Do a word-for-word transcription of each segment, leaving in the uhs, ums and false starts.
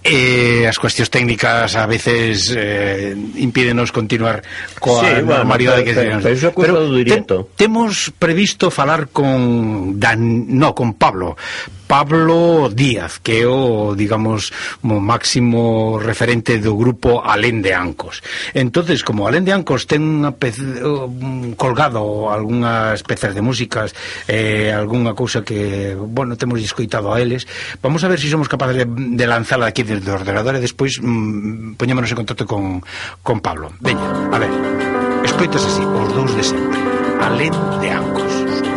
E as cuestións técnicas a veces eh, impídenos continuar coa sí, bueno, normalidade pero, que pero, pero iso é cousa do directo. Te, temos previsto falar con Dan, no, con Pablo Pablo Díaz, que é o, digamos, o máximo referente do grupo Alén de Ancos. Entonces, como Alén de Ancos ten unha pez, um, colgado algunhas pezas de músicas, eh, algunha cousa que, bueno, temos escoitado a eles, vamos a ver se si somos capaces de, de lanzala aquí desde o ordenador e despois mm, poñémonos en contacto con, con Pablo. Veña, a ver, escoitas así, os dous de sempre, Alén de Ancos.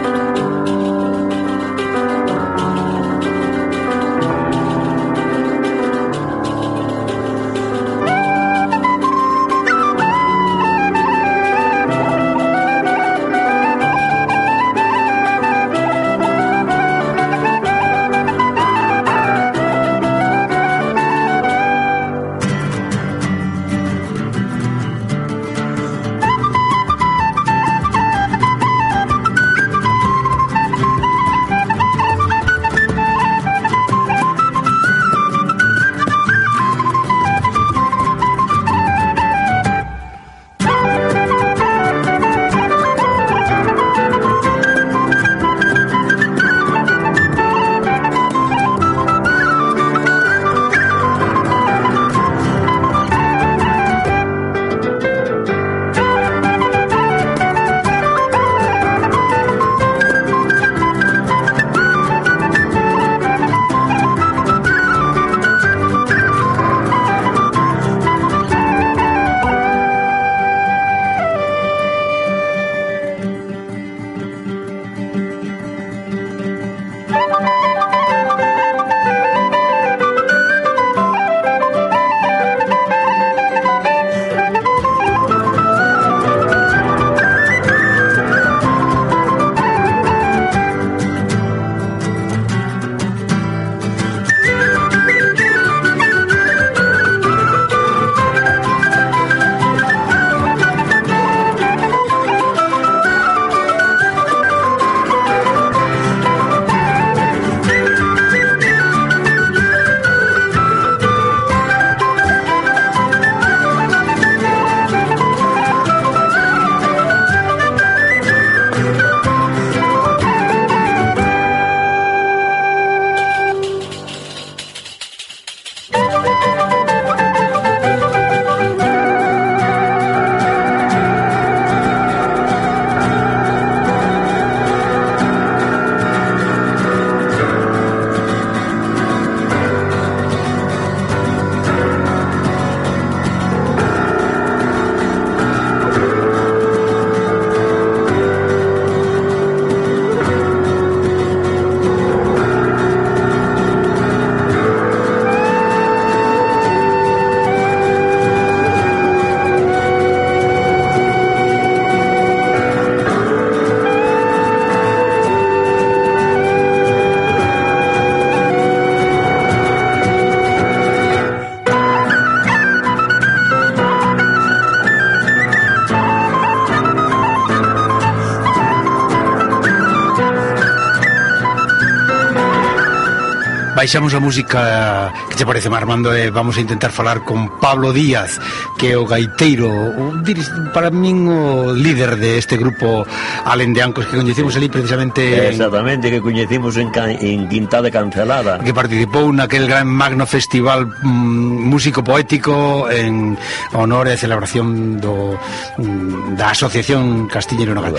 Baixamos a música, que te parece, Armando, e vamos a intentar falar con Pablo Díaz, que é o gaiteiro, o, para min o líder deste grupo Alén de Ancos, que coñecimos ali precisamente... Exactamente, que coñecimos en, en Quinta de Cancelada. Que participou naquel gran magno festival mm, músico-poético en honor e celebración do, mm, da Asociación Castilleiro Nogal.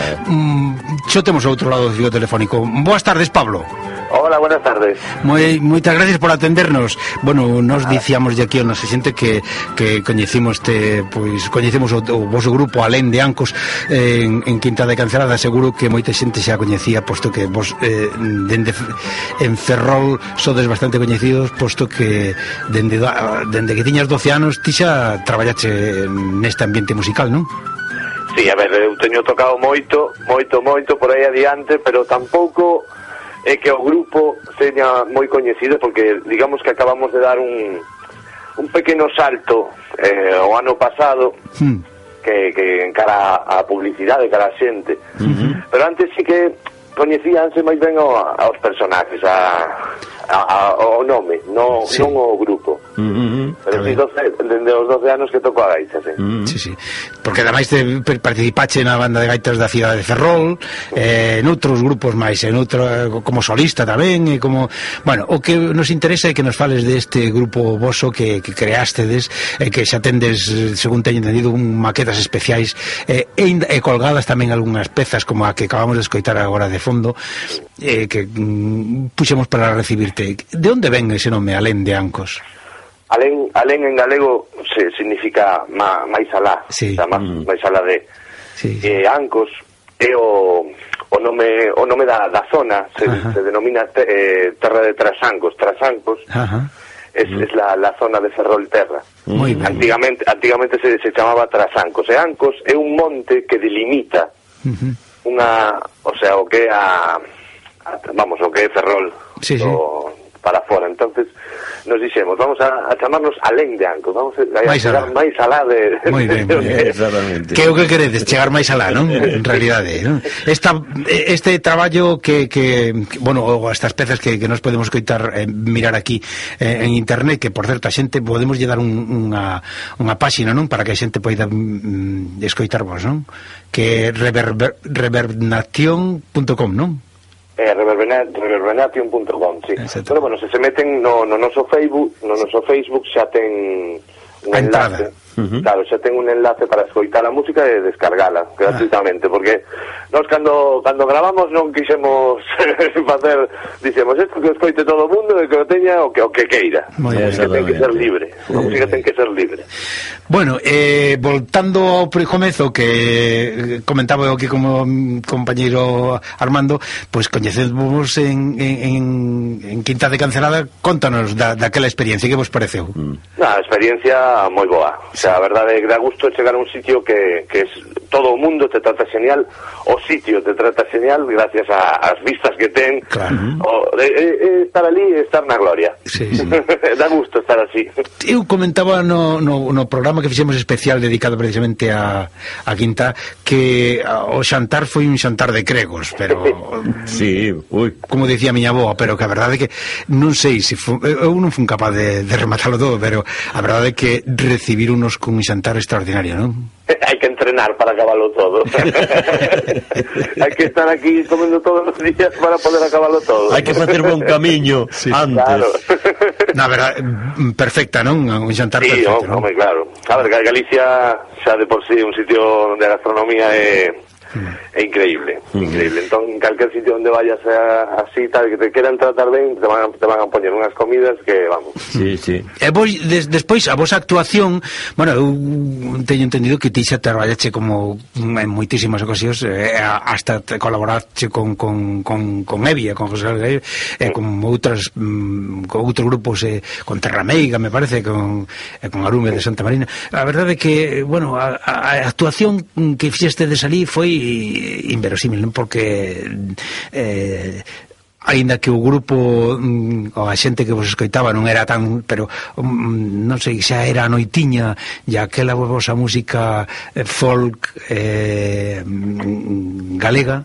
Mm, xo temos outro lado do fío telefónico. Boas tardes, Pablo. Hola, buenas tardes. Moi, moitas gracias por atendernos. Bueno, nos dicíamos de aquí o nosa xente que, que coñecimos este, pois, coñecemos o, o vosso grupo Alén de Ancos eh, en, en Quinta de Cancelada. Seguro que moita xente xa coñecía, posto que vos eh, dende en Ferrol sodes bastante coñecidos, posto que dende, dende que tiñas doce anos ti xa traballache neste ambiente musical, non? Sí, a ver, eu teño tocado moito, moito, moito por aí adiante, pero tampouco é que o grupo seña moi coñecido, porque digamos que acabamos de dar un un pequeno salto eh, o ano pasado, hmm. que, que encara a publicidade, cara a xente, uh-huh. pero antes sí que coñecíanse moi ben o, aos personajes, a, a, a, o nome, no, sí. non o grupo. Uh-huh. Pero si doce, dende os doce anos que toco a gaita, sí. Uh-huh. Sí, sí. Porque ademais de participache na banda de gaitas da cidade de Ferrol, eh, noutros grupos máis, en outro, como solista tamén, e como, bueno, o que nos interesa é que nos fales deste grupo voso que, que creástedes, e que xa tendes, según teño entendido, un maquetas especiais, e, e colgadas tamén algunhas pezas como a que acabamos de escoitar agora de fondo, eh, que mm, puxemos para recibirte. De onde ven ese nome, Alén de Ancos? Alén, alén en galego se significa ma, máis alá, sí. O sea, máis, Mm. máis alá de Sí, sí. eh, Ancos é o, o nome o nome da, da zona, se, se denomina te, eh, terra de Trasancos, Trasancos. Ajá. Es, mm. es la, la zona de Ferrol Terra. Muy bien. Antigamente, antigamente se, se chamaba Trasancos, e Ancos é un monte que delimita Uh-huh. unha, o sea, o que é a, a vamos, o que é Ferrol, Sí, sí. o, para fora. Entonces nos dixemos, vamos a, a chamarnos Alén de Ancos, vamos a, a máis chegar alá. máis alá de... Moi ben, moi ben. Exactamente. Que é o que queredes, chegar máis alá, non? En realidade, non? Esta, este traballo que, que, que bueno, estas pezas que, que nos podemos coitar, eh, mirar aquí eh, en internet, que por certo a xente podemos lle dar un, unha, unha páxina, non? Para que a xente poida mm, escoitarvos, non? Que é reverber, reverbnación punto com, non? Eh, reverbnation punto com, sí. Exacto. Pero bueno, se se meten no, no noso Facebook, no noso Facebook xa ten un A entrada. enlace. Uh-huh. Claro, xa ten un enlace para escoitar a música e descargala gratuitamente, ah. porque nós cando cando gravamos non quixemos facer, dicemos, isto que escoite todo o mundo e que o teña o que o que queira. Moi a música ten que ser libre. A música ten que ser libre. Bueno, eh, voltando ao precomezo que comentaba eu aquí como compañeiro Armando, pois pues, coñecemos en, en, en Quinta de Cancelada. Contanos da, daquela experiencia, que vos pareceu? Mm. Na, experiencia moi boa. O sea, a verdade é que dá gusto chegar a un sitio que, que es, todo o mundo te trata genial, o sitio te trata genial gracias ás vistas que ten. Claro. O, e, e, estar ali e estar na gloria. Sí, sí. Dá gusto estar así. Eu comentaba no, no, no programa que fixemos especial dedicado precisamente a, a Quinta, que o xantar foi un xantar de cregos, pero sí, ui. como dicía a miña avó, pero que a verdade é que non sei se fu, eu non fun capaz de, de rematarlo todo, pero a verdade é que recibir unos con un xantar extraordinario, non? Hai que entrenar para acabarlo todo. Hai que estar aquí comendo todos os días para poder acabarlo todo. Hai que facer bon camiño sí. antes. Claro. Na verdade, perfecta, non? Un xantar sí, perfecto, no, non? Home, claro. A ver, Galicia xa de por sí un sitio onde a gastronomía é é increíble, Mm. increíble. Entón, en calquer sitio onde vayas a, así, tal, que te quieran tratar ben, te van, te van a poñer unhas comidas que, vamos. Sí, sí. E vos, des, despois, a vosa actuación, bueno, eu teño entendido que ti xa traballache como en moitísimas ocasións, eh, hasta te colaborache con, con, con, con Evia, con José Gair, eh, con outras mm, con outros grupos, eh, con Terra Meiga, me parece, con, eh, con Arume de Santa Marina. A verdade é que, bueno, a, a actuación que fixeste de salí foi inverosímil, non? Porque eh, aínda que o grupo mm, ou a xente que vos escoitaba non era tan, pero mm, non sei, xa era a noitiña e aquela vosa música eh, folk eh, mm, galega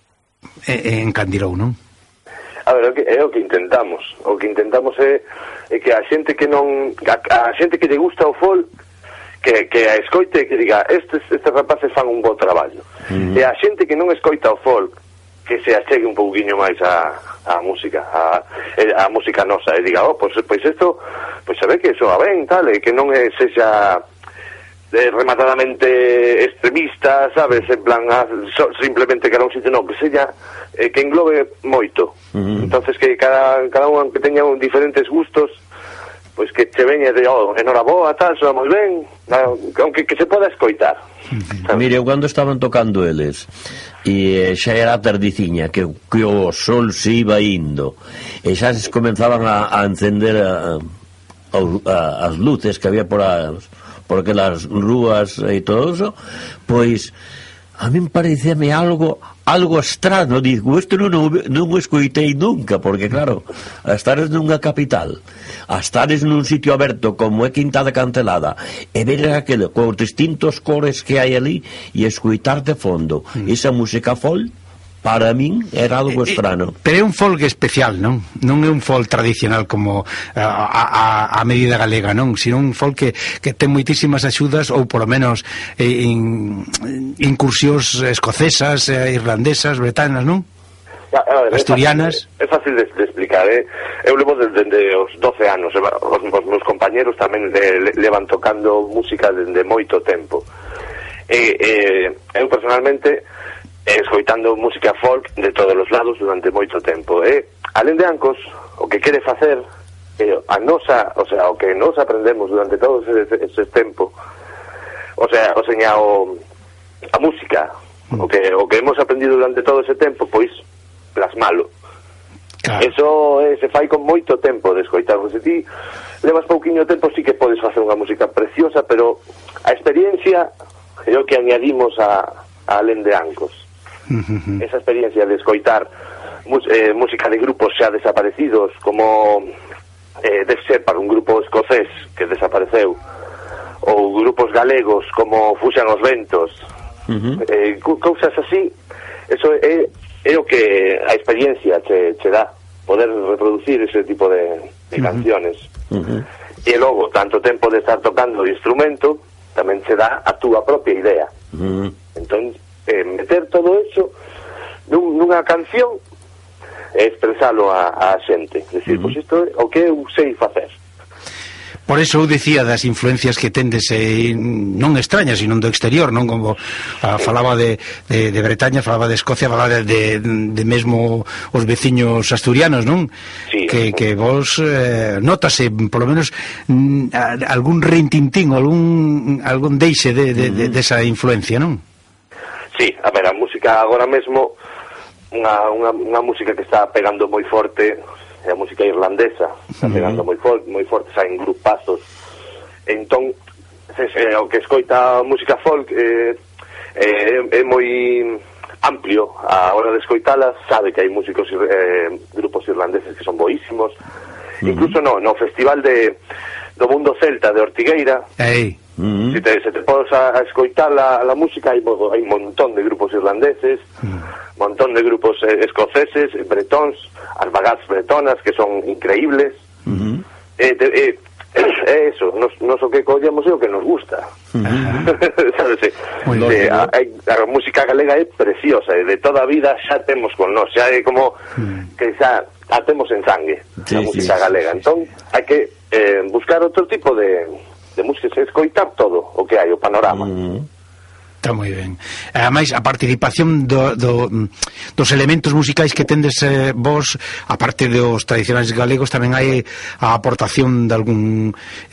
eh, encandilou, non? A ver, é o que, é o que intentamos. O que intentamos é, é que a xente que non a, a xente que lle gusta o folk que, que a escoite e que diga estes, estes rapaces fan un bo traballo. Uh-huh. E a xente que non escoita o folk que se achegue un pouquiño máis a, a música a, a música nosa e diga, oh, pois, pois isto pois se ve que soa ben, tal, e que non é sexa eh, rematadamente extremista, sabes, en plan ah, so, simplemente que era un sitio, non, que sella eh, que englobe moito. Uh-huh. Entonces que cada, cada un que teña un diferentes gustos, pois que te veñe de, oh, enhoraboa, tal, soa moi ben, aunque que se poda escoitar. Uh-huh. Mire, cando estaban tocando eles e xa era a tardiciña que, que o sol se iba indo e xa se comenzaban a, a encender a, a, a, as luces que había por as, por aquelas rúas e todo eso, pois a min parecíame algo algo extraño, digo, isto non, non o escoitei nunca, porque claro, a estares nunha capital, a estares nun sitio aberto como é Quinta de Cancelada e ver aquele, con os distintos cores que hai ali e escoitar de fondo mm. esa música folk, para min era algo estrano. Pero é un folk especial, non? Non é un folk tradicional como a, a, a medida galega, non? Sino un folk que, que ten moitísimas axudas, ou polo menos eh, in, incursións escocesas, eh, irlandesas, bretanas, non? A ver, asturianas. É fácil, é fácil de, de explicar, eh? Eu levo desde de os doce anos, os, os meus compañeros tamén le, le, levan tocando música dende moito tempo. E, eh, eu personalmente escoitando música folk de todos os lados durante moito tempo. E, alén de Ancos, o que quere facer eh, a nosa, o sea, o que nos aprendemos durante todo ese, ese tempo, o sea, o seña o, a música, o que o que hemos aprendido durante todo ese tempo, pois plasmalo. Claro. Eso eh, se fai con moito tempo de escoitar. Se ti levas pouquiño tempo, sí que podes facer unha música preciosa, pero a experiencia é o que añadimos a, a alén de Ancos. Uh-huh. Esa experiencia de escoitar mus, eh, música de grupos xa desaparecidos, como eh, de Separ, un grupo escocés que desapareceu, ou grupos galegos como Fuxan os Ventos, uh-huh. eh, cousas así. Eso é, é o que a experiencia che, che dá, poder reproducir ese tipo de, de uh-huh. canciones. Uh-huh. E logo, tanto tempo de estar tocando o instrumento, tamén che dá a túa propia idea. Uh-huh. Entón, eh, meter todo eso nun, nunha canción e expresalo a, a xente, decir, uh-huh. pois isto é o que eu sei facer. Por eso eu decía das influencias que tendes eh, non extrañas, sino do exterior, non? Como ah, falaba de, de, de Bretaña, falaba de Escocia, falaba de, de, de mesmo os veciños asturianos, non? Sí, que, que vos eh, notase, polo menos mm, algún rintintín, algún, algún deixe de, de, de, de esa influencia, non? Sí, a ver, a música agora mesmo, unha, unha, unha música que está pegando moi forte, é a música irlandesa, está pegando moi forte, moi forte, saen grupazos. Entón, se, se, o que escoita música folk eh, eh, é moi amplio a hora de escoitala, sabe que hai músicos eh, grupos irlandeses que son boísimos. Uh-huh. Incluso no, no festival de do mundo celta de Ortigueira, hey. uh-huh. se, te, se te podes a, a escoitar la, la música, hai, hai un montón de grupos irlandeses, un uh-huh. montón de grupos eh, escoceses, bretóns, as bagats bretonas, que son increíbles. Uh-huh. eh, de, eh, é eso, nos, nos o que collemos é o que nos gusta. Uh-huh. Sabes? Eh, a, a, a música galega é preciosa, e de toda a vida xa temos con nós, xa é como uh-huh. que xa a temos en sangue, sí, a música sí, galega. Sí, entón, hai que eh, buscar outro tipo de, de música, escoitar todo o que hai, o panorama. Uh-huh. Está moi ben. Ademais, a participación do, do, dos elementos musicais que tendes eh, vos, aparte dos tradicionais galegos, tamén hai a aportación de algún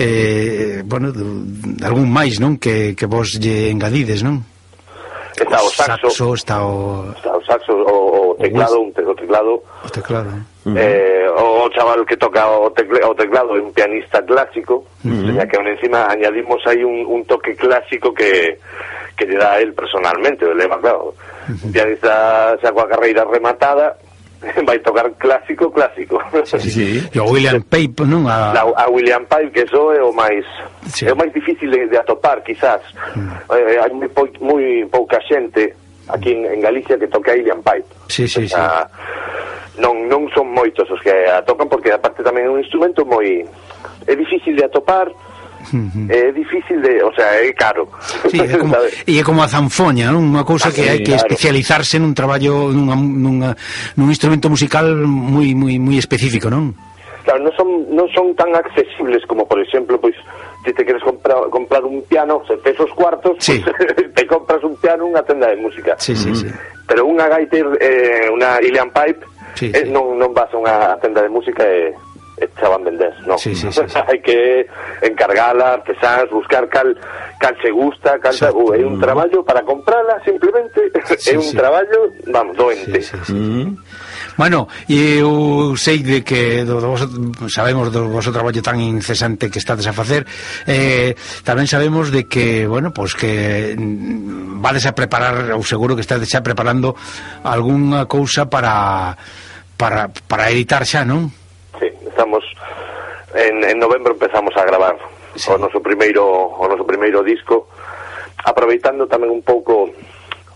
eh, bueno, de, de algún máis, non? Que, que vos lle engadides, non? Está o saxo, saxo está o... está o saxo, o, o teclado, un te, o teclado. O teclado. Uh-huh. Eh, o chaval que toca o, tecle, o teclado é un pianista clásico, uh-huh. ya que aún encima añadimos aí un, un toque clásico que que lle dá a él personalmente, o leva, claro, uh-huh. un pianista xa coa carreira rematada, vai tocar clásico, clásico. Sí, sí. E o William Pipe, non? A... La, a William Pipe, que eso é o máis sí. é o máis difícil de, de atopar, quizás. Uh-huh. Eh, hai moi, pou, moi pouca xente aquí en, en Galicia que toque a William Pipe. Sí, sí, o sea, sí. Non, non son moitos os que a tocan, porque aparte tamén é un instrumento moi... é difícil de atopar, uh-huh. é difícil de... o sea, é caro. Sí, é como, e é como a zanfoña, non? Unha cousa ah, que sí, hai que claro. especializarse nun traballo, nunha, nunha, nun instrumento musical moi moi moi específico, non? Claro, non son, non son tan accesibles como, por exemplo, pois, se te queres comprar, comprar un piano, se tes os cuartos, sí. pues, te compras un piano nunha tenda de música. Sí, sí, sí. Pero unha gaita, eh, unha William Pipe, sí, eh, sí. non, non vas a unha tenda de música e... xa van vender, non. Sí, sí, sí, sí. Hai que encargala, artesáns, buscar cal cal se gusta, cal sí. uh, é un traballo para comprala, simplemente sí, é un sí. traballo, vamos, doente. Sí, sí, sí. Mm-hmm. Bueno, e eu sei de que do, do vosso, sabemos do vosso traballo tan incesante que estades a facer, eh, tamén sabemos de que, bueno, pois pues que vades a preparar, ou seguro que estades xa preparando algunha cousa para para para editar xa, non? Sí, estamos en, en novembro empezamos a gravar sí. o noso primeiro o noso primeiro disco, aproveitando tamén un pouco o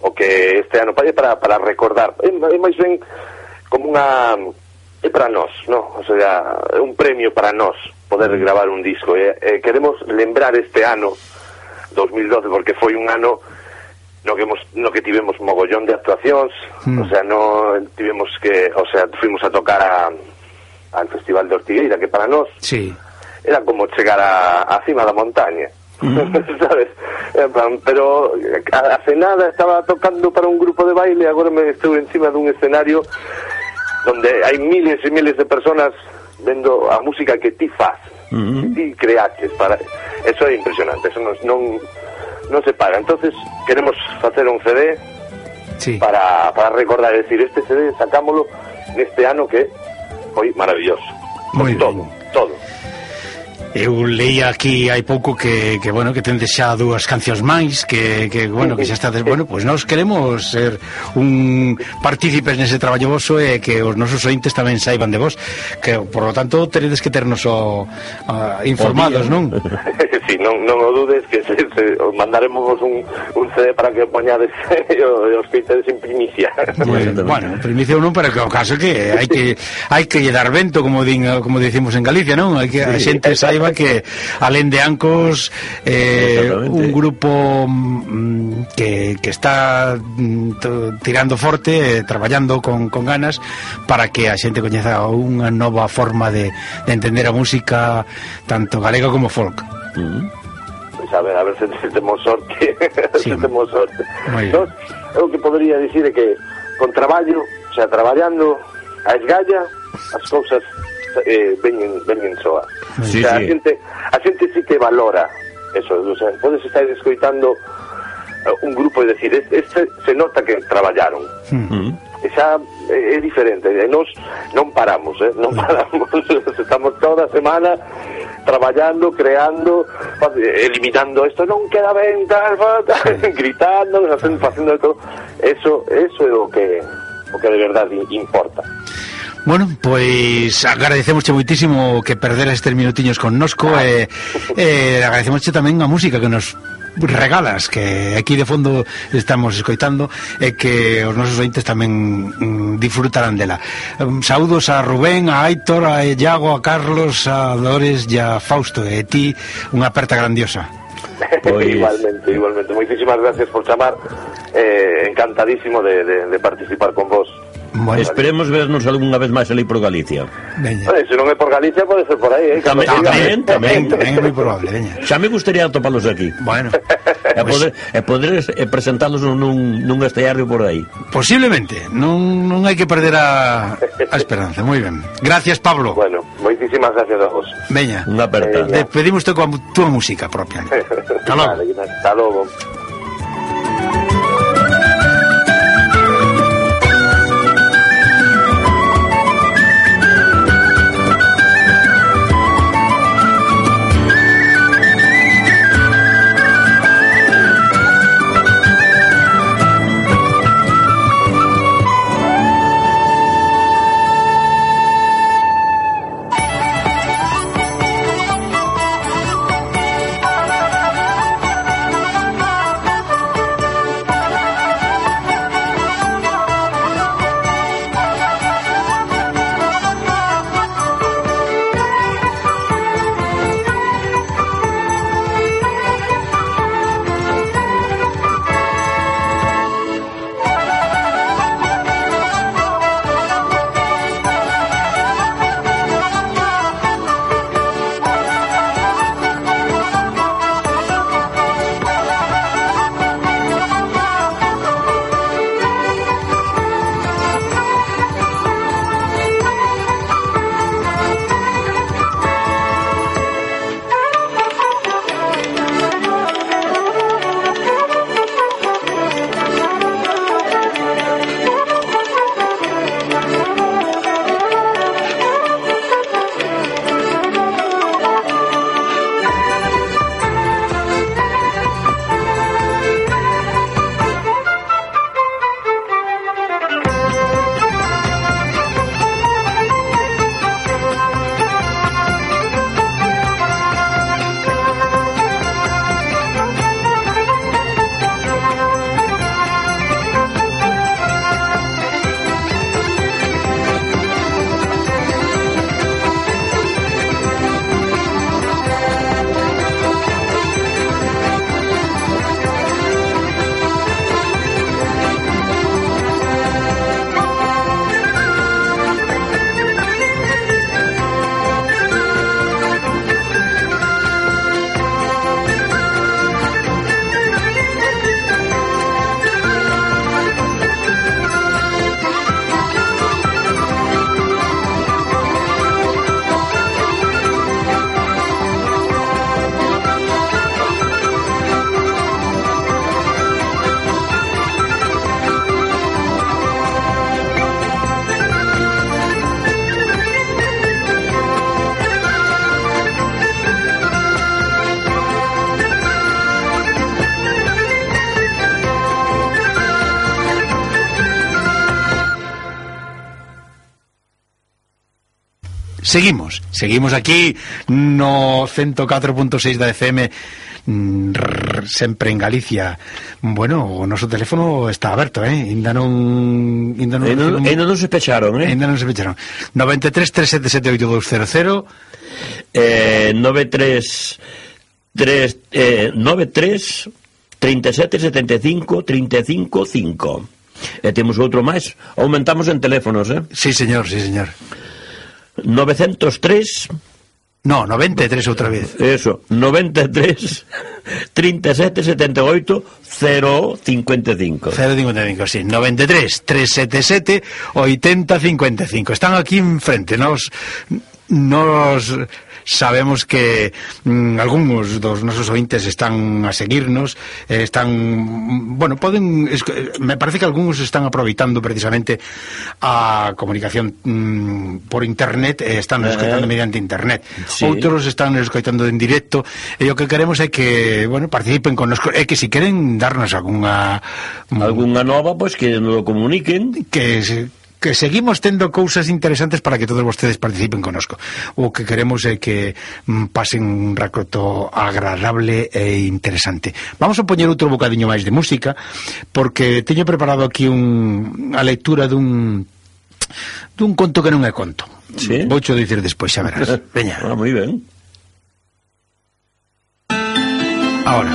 o que este ano é para, para recordar, é, é máis ben como unha, é para nós, no? O sea, é un premio para nós poder gravar un disco, e, e queremos lembrar este ano dos mil doce, porque foi un ano no que, hemos, no que tivemos mogollón de actuacións, mm. o sea, no tivemos que, o sea, fuimos a tocar a, al Festival de Ortigueira, que para nós sí. era como chegar a, a cima da montaña, mm. sabes? Pero hace nada estaba tocando para un grupo de baile, agora me estou encima dun escenario donde hai miles e miles de personas vendo a música que ti faz, mm-hmm. que ti creaches para... Eso é impresionante, eso non, non, non se paga. Entonces queremos facer un C D sí. para, para recordar, es decir, este C D sacámoslo neste ano que foi maravilloso. Muy todo, bien. todo. Eu leía aquí hai pouco que, que bueno, que tendes xa dúas cancións máis que, que bueno, que xa estades, bueno, pois pues nós queremos ser un partícipes nese traballo voso e que os nosos ointes tamén saiban de vos, que por lo tanto teredes que ternos o, uh, informados, non? Si, sí, non, non o dudes que se, se, mandaremos un, un C D para que poñades e os que tedes en primicia. Pues, bueno, primicia non, pero que o caso que hai que hai que dar vento, como din, como dicimos en Galicia, non? Hai que a xente saiba que alén de Ancos eh, un grupo mm, que, que está mm, tirando forte, eh, traballando con, con ganas para que a xente coñeza unha nova forma de, de entender a música tanto galega como folk. Mm. Pois a ver, a ver se, se temos sorte sí. se temos sorte. Entón, o que podría dicir é que con traballo, o sea, traballando a esgalla, as cousas eh, veñen, veñen soa. Sí, o sea, sí. a xente a xente sí que valora eso, o sea, podes estar escoitando un grupo e decir, este, este se nota que traballaron. Uh-huh. E xa é, é diferente, e nos non paramos, eh, non paramos, estamos toda a semana traballando, creando, eliminando isto, non queda ben, tal, tal, gritando, facendo, facendo todo. Eso, eso é o que o que de verdade importa. Bueno, pois agradecemosche moitísimo que perderas estes minutiños connosco e eh, agradecemosche tamén a música que nos regalas, que aquí de fondo estamos escoitando e que os nosos ointes tamén mm, disfrutarán dela. Um, saúdos a Rubén, a Aitor, a Iago, a Carlos, a Dores e a Fausto, e ti unha aperta grandiosa. Pues... igualmente, igualmente. Moitísimas gracias por chamar, eh, encantadísimo de, de, de participar con vos. Bueno, esperemos vernos algunha vez máis ali por Galicia. Veña. Oye, se non é por Galicia, pode ser por aí, eh? Tamén, tamén, tamén, tamén é moi probable, veña. Xa me gustaría topalos aquí. Bueno. E poder, e poder e presentalos nun, nun esteario por aí. Posiblemente, non, non hai que perder a, a esperanza. Moi ben. Gracias, Pablo. Bueno, moitísimas gracias a vos. Veña. Unha aperta. Despedimos coa túa música propia. Hasta logo. Vale, hasta logo. seguimos, seguimos aquí no ciento catro punto seis da F M, rrr, sempre en Galicia. Bueno, o noso teléfono está aberto, eh? Ainda non ainda non, ainda, non, ainda non se pecharon, eh? Ainda non se pecharon. nove tres, tres sete sete, oito dous cero cero eh, nove tres tres eh, nove tres trinta e sete setenta e cinco trinta e cinco cinco. E temos outro máis, aumentamos en teléfonos, eh? Sí, señor, sí, señor. novecientos tres No, noventa e tres outra vez. Eso, noventa e tres trinta e sete setenta e oito cero cincuenta e cinco. cero cincuenta e cinco, sí. noventa e tres, trescientos setenta e sete, ochenta cincuenta e cinco. Están aquí enfrente, nos nos sabemos que mm, algúns dos nosos ointes están a seguirnos, eh, están, bueno, poden, es, me parece que algúns están aproveitando precisamente a comunicación mm, por internet, eh, están escoitando eh, mediante internet, sí. Outros están escoitando en directo, e o que queremos é que, bueno, participen con nos, é que si queren darnos algunha mm, algunha nova, pois pues, que nos lo comuniquen, que se que seguimos tendo cousas interesantes para que todos vostedes participen connosco. O que queremos é que mm, pasen un rato agradable e interesante. Vamos a poñer outro bocadiño máis de música, porque teño preparado aquí un, a lectura dun dun conto que non é conto. Sí? Voucho dicir despois, xa verás. Veña. Ah, moi ben. Ahora.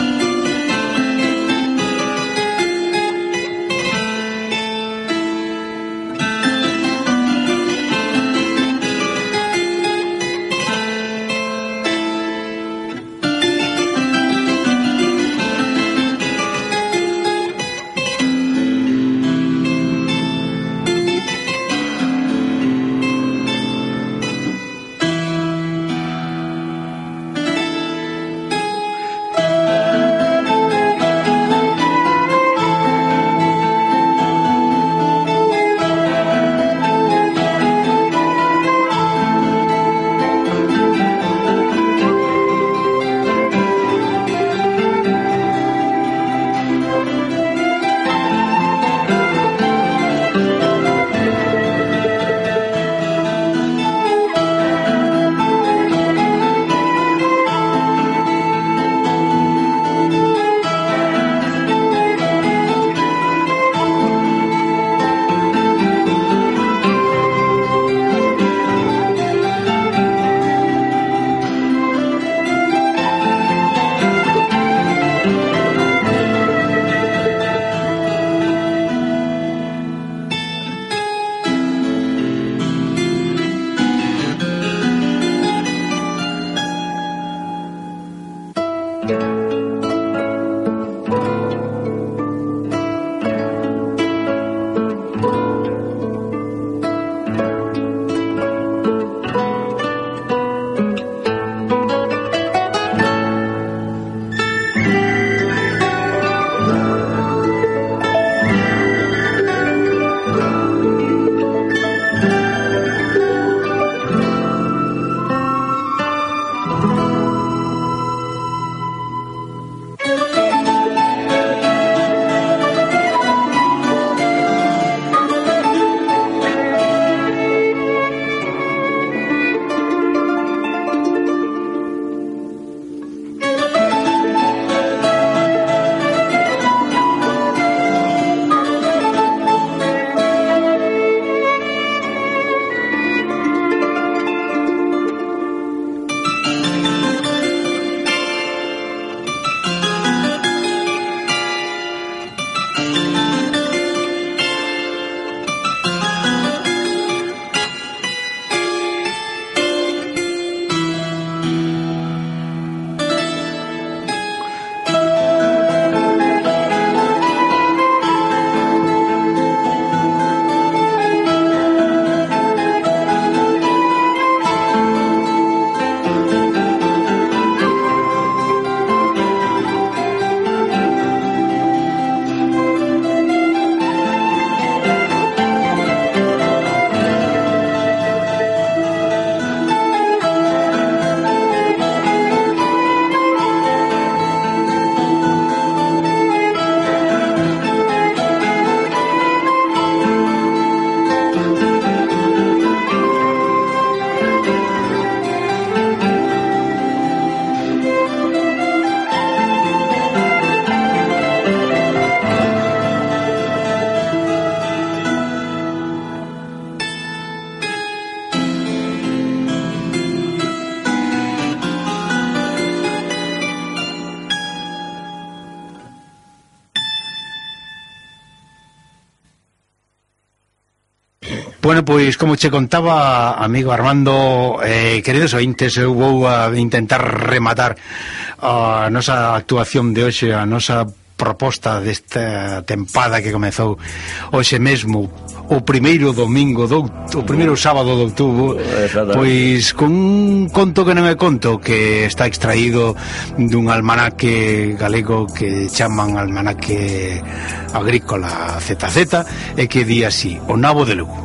Bueno, pois, como che contaba, amigo Armando, eh, queridos ointes, eu vou a intentar rematar a nosa actuación de hoxe, a nosa proposta desta tempada que comezou hoxe mesmo, o primeiro domingo do, o primeiro sábado de outubro, pois con un conto que non é conto, que está extraído dun almanaque galego que chaman almanaque agrícola Z Z, e que di así: o nabo de Lugo.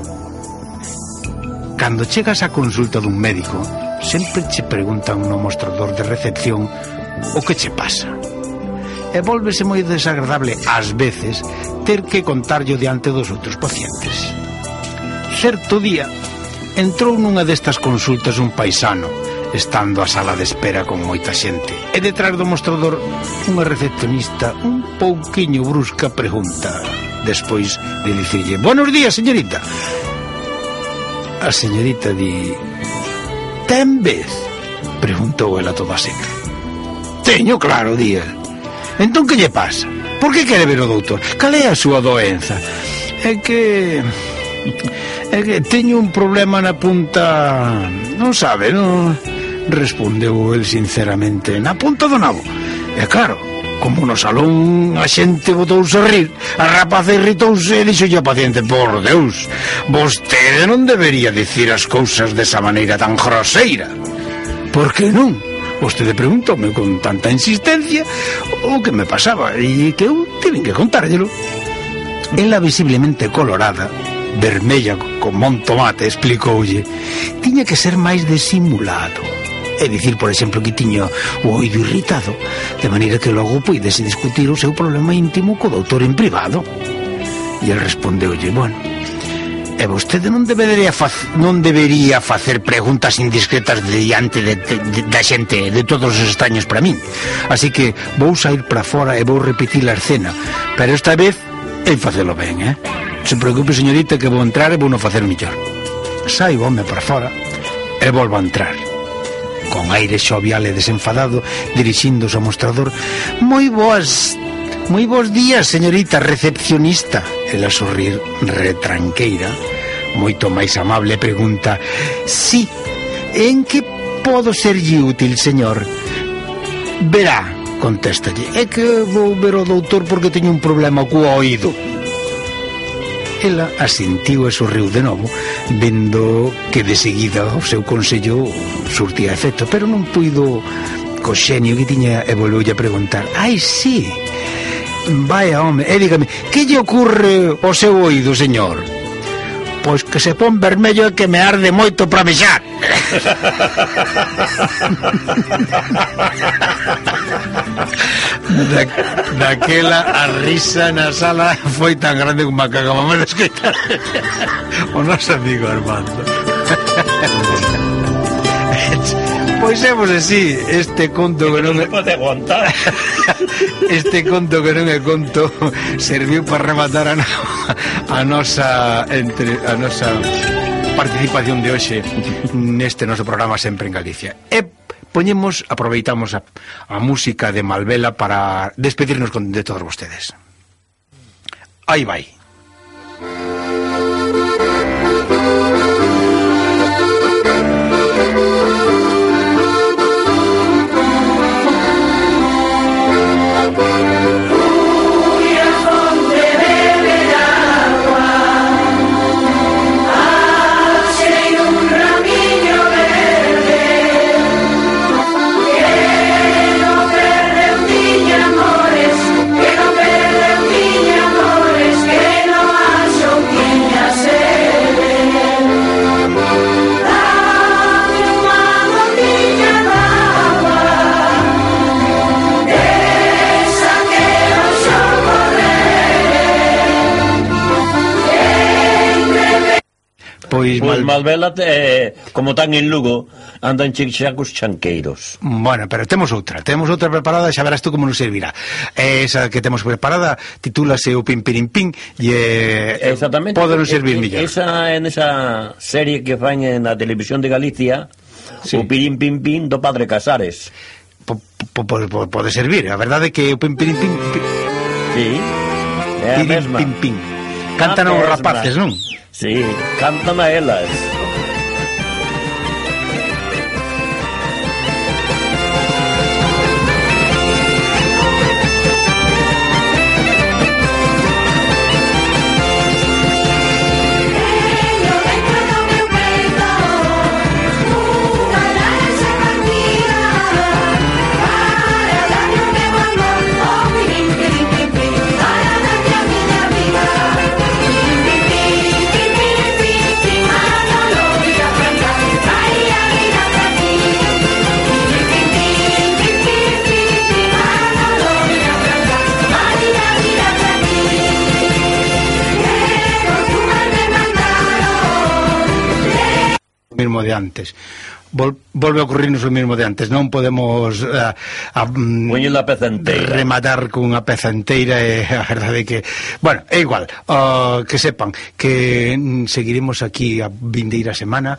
Cando chegas á consulta dun médico, sempre che preguntan no mostrador de recepción o que che pasa, e volvese moi desagradable ás veces ter que contarlo diante dos outros pacientes. Certo día entrou nunha destas consultas un paisano, estando a sala de espera con moita xente, e detrás do mostrador unha recepcionista un pouquiño brusca pregunta, despois de dicirlle: buenos días, señorita. A señorita di: ten vez? Preguntou ela toda seca. Teño, claro, día. Entón que lle pasa? Por que quere ver o doutor? Cal é a súa doenza? É que... é que teño un problema na punta... non sabe, non? Respondeu el sinceramente: na punta do nabo. E claro, como no salón a xente botouse a rir, a rapaza irritouse e dixolle ao paciente: por Deus, vostede non debería dicir as cousas desa maneira tan groseira. Por que non? Vostede preguntoume con tanta insistencia o que me pasaba e que eu tiven que contárselo. Ela, visiblemente colorada, vermella como un tomate, explicoulle: tiña que ser máis disimulado. É dicir, por exemplo, que tiña o oído irritado, de maneira que logo puidese discutir o seu problema íntimo co doutor en privado. E el respondeulle: bueno, e vostede non debería facer, non debería facer preguntas indiscretas diante de, de, de, da xente, de todos os extraños para min. Así que vou sair para fora e vou repetir a escena, pero esta vez ei facelo ben, eh? Se preocupe, señorita, que vou entrar e vou non facer mellor. Sai o home para fora e volvo a entrar, con aire xovial e desenfadado, dirixíndose ao mostrador. Moi boas Moi bons días, señorita recepcionista. Ela, sorrir retranqueira, moito máis amable, pregunta: sí, en que podo serlle útil, señor? Verá, contéstalle, é que vou ver o doutor porque teño un problema co oído. Ela asentiu e sorriu de novo, vendo que de seguida o seu consello surtía efecto, pero non puido co xenio que tiña e volveulle a preguntar: ai, sí, vaya, home, e dígame, que lle ocurre ao seu oído, señor? Pois que se pon vermello e que me arde moito para mexar. Da, daquela a risa na sala foi tan grande como a que acabamos de escoitar o noso amigo Armando. Pois é, así, este conto que non é... pode aguantar. Este conto que non é conto serviu para rematar a, no... a nosa entre... a nosa participación de hoxe neste noso programa Sempre en Galicia. E poñemos, aproveitamos a, a música de Malvela para despedirnos con, de todos vostedes. Aí vai. Pois, pois Mal... Malvela, eh, como tan en Lugo, andan chixacos chanqueiros. Bueno, pero temos outra, temos outra preparada, xa verás tú como nos servirá. Esa que temos preparada titúlase o Pim Pirim Pim e eh, pode nos servir mellor. Esa en esa serie que fan na televisión de Galicia, sí. O Pirim Pim Pim do Padre Casares. Po, po, po, po, pode servir, a verdade é que o Pim Pirim Pim, pim sí, é a pirim, mesma. Pim Pim. Cantan A os mesma. rapaces, non? Sí, cantan a elas. Mismo de antes. Vol, volve a ocurrirnos o mismo de antes. Non podemos uh, a, um, Poñen a peza inteira, rematar con unha peza inteira, e a verdade é que, bueno, é igual, uh, que sepan que mm, seguiremos aquí a vindeira semana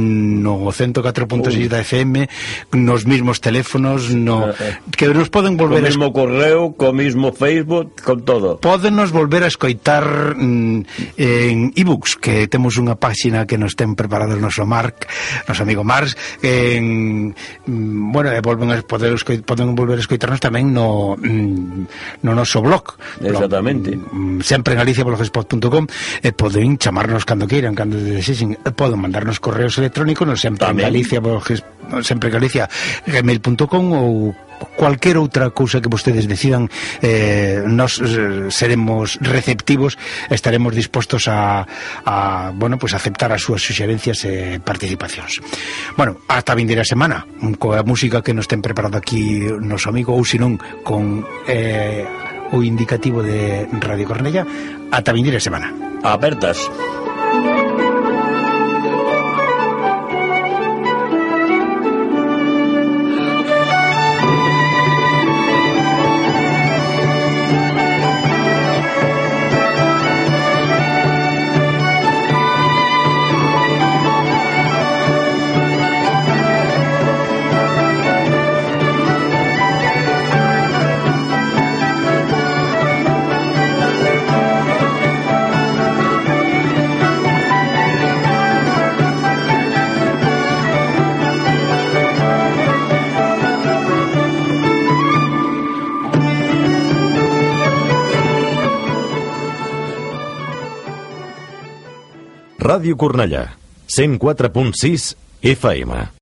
no ciento catro punto seis da F M, nos mismos teléfonos, no, que nos poden volver co mismo correo, co mismo Facebook, con todo. Pódenos volver a escoitar mm, en ebooks, que temos unha páxina que nos ten preparado o noso Marc, noso amigo Marx, en, mm, bueno, e volven a poder escoit, poden volver a escoitarnos tamén no mm, no noso blog. Exactamente. Blog, mm, sempre en galicia blogspot punto com, e poden chamarnos cando queiran, cando desexen, e poden mandarnos correos electrónicos no sempre en galicia sempre en galicia gmail punto com ou cualquier outra cousa que vostedes decidan. eh, nos eh, seremos receptivos, estaremos dispostos a, a bueno, pues aceptar as súas suxerencias e participacións. Bueno, hasta a vindeira semana coa música que nos ten preparado aquí noso amigo, ou senón con eh, o indicativo de Radio Cornella. Ata a vindeira semana. Apertas. Ràdio Cornellà, cent quatre punt sis F M.